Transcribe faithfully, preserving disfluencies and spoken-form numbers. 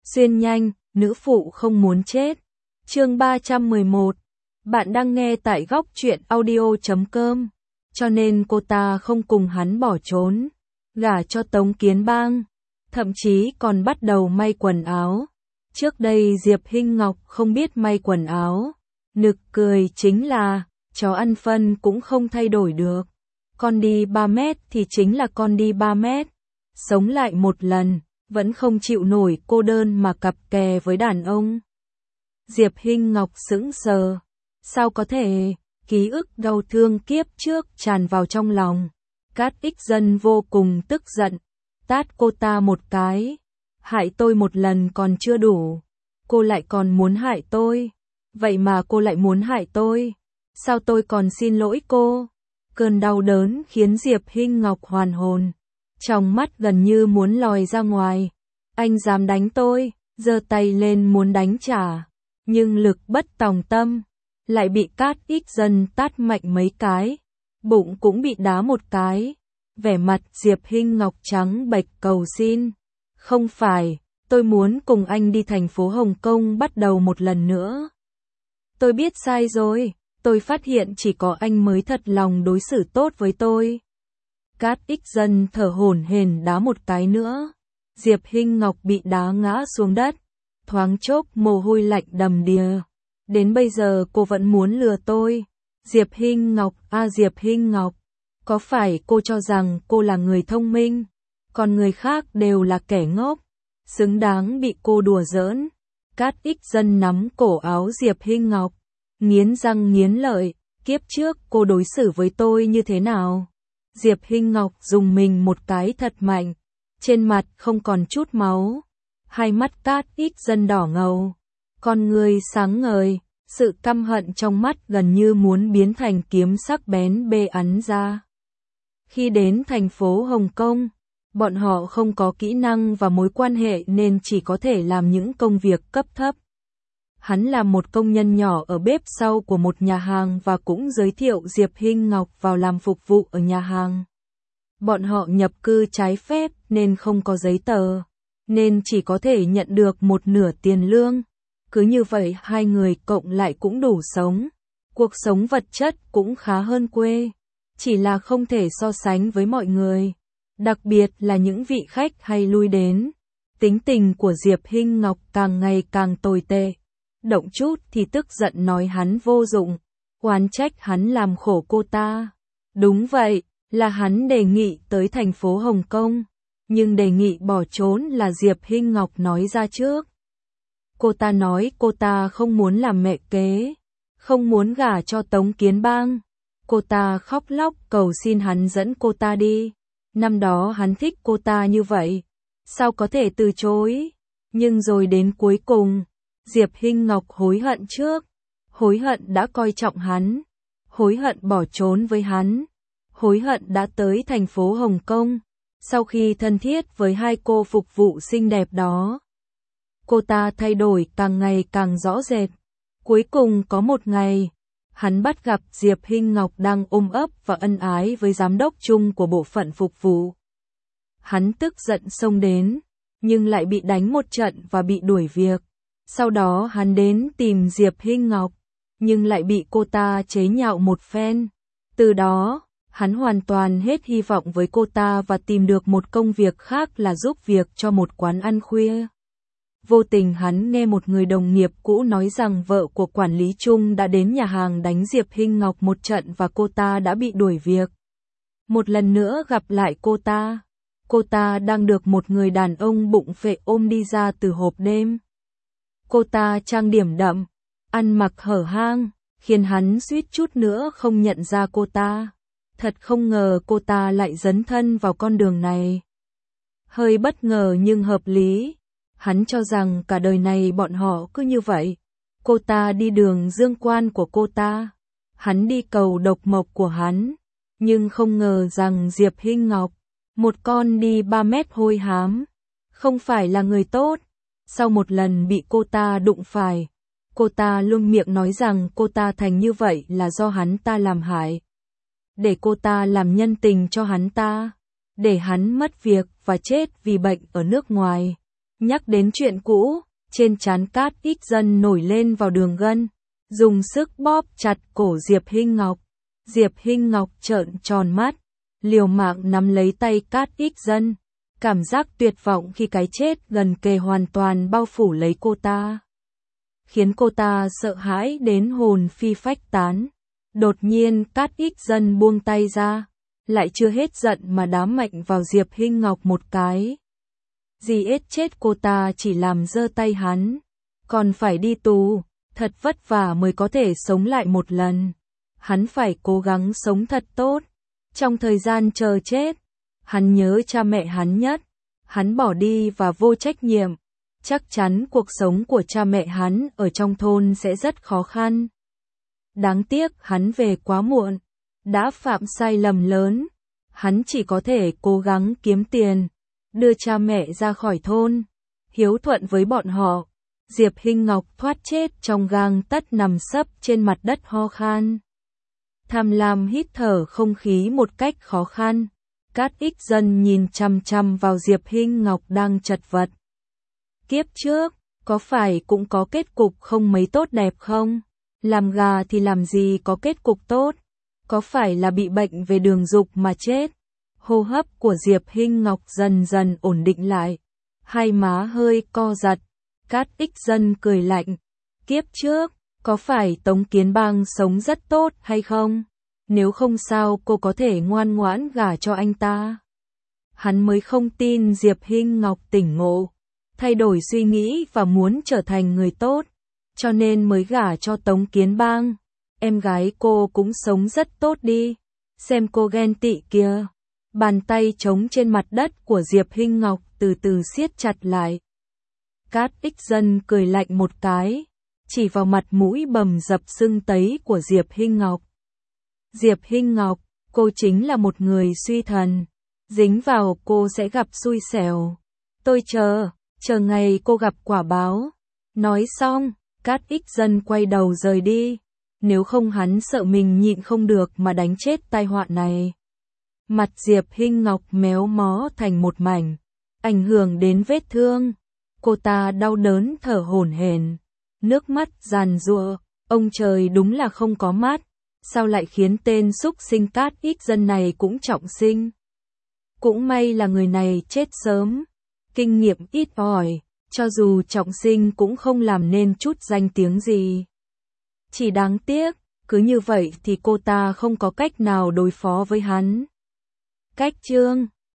Xuyên nhanh, nữ phụ không muốn chết. Chương ba trăm mười một. Bạn đang nghe tại góc truyện audio chấm com. Cho nên cô ta không cùng hắn bỏ trốn, gả cho Tống Kiến Bang, thậm chí còn bắt đầu may quần áo. Trước đây Diệp Hinh Ngọc không biết may quần áo. Nực cười chính là, chó ăn phân cũng không thay đổi được. Con đi ba mét thì chính là con đi ba mét. Sống lại một lần, vẫn không chịu nổi cô đơn mà cặp kè với đàn ông. Diệp Hinh Ngọc sững sờ. Sao có thể? Ký ức đau thương kiếp trước tràn vào trong lòng. Cát Ích Dân vô cùng tức giận, tát cô ta một cái. Hại tôi một lần còn chưa đủ, cô lại còn muốn hại tôi. Vậy mà cô lại muốn hại tôi. Sao tôi còn xin lỗi cô? Cơn đau đớn khiến Diệp Hinh Ngọc hoàn hồn, trong mắt gần như muốn lòi ra ngoài. Anh dám đánh tôi, giơ tay lên muốn đánh trả, nhưng lực bất tòng tâm, lại bị Cát Ích Dân tát mạnh mấy cái, bụng cũng bị đá một cái. Vẻ mặt Diệp Hinh Ngọc trắng bệch cầu xin. Không phải, tôi muốn cùng anh đi thành phố Hồng Kông bắt đầu một lần nữa. Tôi biết sai rồi, tôi phát hiện chỉ có anh mới thật lòng đối xử tốt với tôi. Cát Ích Dân thở hổn hển đá một cái nữa. Diệp Hinh Ngọc bị đá ngã xuống đất, thoáng chốc mồ hôi lạnh đầm đìa. Đến bây giờ cô vẫn muốn lừa tôi. Diệp Hinh Ngọc, a à Diệp Hinh Ngọc, có phải cô cho rằng cô là người thông minh, còn người khác đều là kẻ ngốc, xứng đáng bị cô đùa giỡn? Cát Ích Dân nắm cổ áo Diệp Hinh Ngọc, nghiến răng nghiến lợi, kiếp trước cô đối xử với tôi như thế nào? Diệp Hinh Ngọc dùng mình một cái thật mạnh, trên mặt không còn chút máu, hai mắt Cát Ích Dân đỏ ngầu, con người sáng ngời, sự căm hận trong mắt gần như muốn biến thành kiếm sắc bén bê ắn ra. Khi đến thành phố Hồng Kông, bọn họ không có kỹ năng và mối quan hệ nên chỉ có thể làm những công việc cấp thấp. Hắn là một công nhân nhỏ ở bếp sau của một nhà hàng và cũng giới thiệu Diệp Hinh Ngọc vào làm phục vụ ở nhà hàng. Bọn họ nhập cư trái phép nên không có giấy tờ, nên chỉ có thể nhận được một nửa tiền lương. Cứ như vậy hai người cộng lại cũng đủ sống. Cuộc sống vật chất cũng khá hơn quê, chỉ là không thể so sánh với mọi người, đặc biệt là những vị khách hay lui đến. Tính tình của Diệp Hinh Ngọc càng ngày càng tồi tệ, động chút thì tức giận nói hắn vô dụng, oán trách hắn làm khổ cô ta. Đúng vậy, là hắn đề nghị tới thành phố Hồng Kông, nhưng đề nghị bỏ trốn là Diệp Hinh Ngọc nói ra trước. Cô ta nói cô ta không muốn làm mẹ kế, không muốn gả cho Tống Kiến Bang. Cô ta khóc lóc cầu xin hắn dẫn cô ta đi. Năm đó hắn thích cô ta như vậy, sao có thể từ chối? Nhưng rồi đến cuối cùng, Diệp Hinh Ngọc hối hận trước, hối hận đã coi trọng hắn, hối hận bỏ trốn với hắn, hối hận đã tới thành phố Hồng Kông. Sau khi thân thiết với hai cô phục vụ xinh đẹp đó, cô ta thay đổi càng ngày càng rõ rệt. Cuối cùng có một ngày, hắn bắt gặp Diệp Hinh Ngọc đang ôm ấp và ân ái với giám đốc chung của bộ phận phục vụ. Hắn tức giận xông đến, nhưng lại bị đánh một trận và bị đuổi việc. Sau đó hắn đến tìm Diệp Hinh Ngọc, nhưng lại bị cô ta chế nhạo một phen. Từ đó, hắn hoàn toàn hết hy vọng với cô ta và tìm được một công việc khác là giúp việc cho một quán ăn khuya. Vô tình hắn nghe một người đồng nghiệp cũ nói rằng vợ của quản lý Trung đã đến nhà hàng đánh Diệp Hinh Ngọc một trận và cô ta đã bị đuổi việc. Một lần nữa gặp lại cô ta, cô ta đang được một người đàn ông bụng phệ ôm đi ra từ hộp đêm. Cô ta trang điểm đậm, ăn mặc hở hang, khiến hắn suýt chút nữa không nhận ra cô ta. Thật không ngờ cô ta lại dấn thân vào con đường này. Hơi bất ngờ nhưng hợp lý. Hắn cho rằng cả đời này bọn họ cứ như vậy. Cô ta đi đường dương quan của cô ta, hắn đi cầu độc mộc của hắn. Nhưng không ngờ rằng Diệp Hinh Ngọc, một con đi ba mét hôi hám, không phải là người tốt. Sau một lần bị cô ta đụng phải, cô ta luôn miệng nói rằng cô ta thành như vậy là do hắn ta làm hại. Để cô ta làm nhân tình cho hắn ta, để hắn mất việc và chết vì bệnh ở nước ngoài. Nhắc đến chuyện cũ, trên trán Cát Ích Dân nổi lên vào đường gân, dùng sức bóp chặt cổ Diệp Hinh Ngọc. Diệp Hinh Ngọc trợn tròn mắt, liều mạng nắm lấy tay Cát Ích Dân, cảm giác tuyệt vọng khi cái chết gần kề hoàn toàn bao phủ lấy cô ta, khiến cô ta sợ hãi đến hồn phi phách tán. Đột nhiên Cát Ích Dân buông tay ra, lại chưa hết giận mà đá mạnh vào Diệp Hinh Ngọc một cái. Dì ết chết cô ta chỉ làm giơ tay hắn, còn phải đi tù, thật vất vả mới có thể sống lại một lần. Hắn phải cố gắng sống thật tốt. Trong thời gian chờ chết, hắn nhớ cha mẹ hắn nhất. Hắn bỏ đi và vô trách nhiệm. Chắc chắn cuộc sống của cha mẹ hắn ở trong thôn sẽ rất khó khăn. Đáng tiếc hắn về quá muộn, đã phạm sai lầm lớn. Hắn chỉ có thể cố gắng kiếm tiền, đưa cha mẹ ra khỏi thôn, hiếu thuận với bọn họ. Diệp Hinh Ngọc thoát chết trong gang tấc nằm sấp trên mặt đất ho khan. Tham lam hít thở không khí một cách khó khăn. Cát Ích Dân nhìn chằm chằm vào Diệp Hinh Ngọc đang chật vật. Kiếp trước, có phải cũng có kết cục không mấy tốt đẹp không? Làm gà thì làm gì có kết cục tốt? Có phải là bị bệnh về đường dục mà chết? Hô hấp của Diệp Hinh Ngọc dần dần ổn định lại. Hai má hơi co giật. Cát Ích Dân cười lạnh. Kiếp trước, có phải Tống Kiến Bang sống rất tốt hay không? Nếu không sao cô có thể ngoan ngoãn gả cho anh ta? Hắn mới không tin Diệp Hinh Ngọc tỉnh ngộ, thay đổi suy nghĩ và muốn trở thành người tốt, cho nên mới gả cho Tống Kiến Bang. Em gái cô cũng sống rất tốt đi, xem cô ghen tị kìa. Bàn tay trống trên mặt đất của Diệp Hinh Ngọc từ từ siết chặt lại. Cát Ích Dân cười lạnh một cái, chỉ vào mặt mũi bầm dập sưng tấy của Diệp Hinh Ngọc. Diệp Hinh Ngọc, cô chính là một người suy thần, dính vào cô sẽ gặp xui xẻo. Tôi chờ, chờ ngày cô gặp quả báo. Nói xong, Cát Ích Dân quay đầu rời đi, nếu không hắn sợ mình nhịn không được mà đánh chết tai họa này. Mặt Diệp Hinh Ngọc méo mó thành một mảnh, ảnh hưởng đến vết thương. Cô ta đau đớn thở hổn hển, nước mắt giàn giụa. Ông trời đúng là không có mắt, sao lại khiến tên xúc sinh Cát Ích Dân này cũng trọng sinh. Cũng may là người này chết sớm, kinh nghiệm ít ỏi, cho dù trọng sinh cũng không làm nên chút danh tiếng gì. Chỉ đáng tiếc, cứ như vậy thì cô ta không có cách nào đối phó với hắn. Cách chương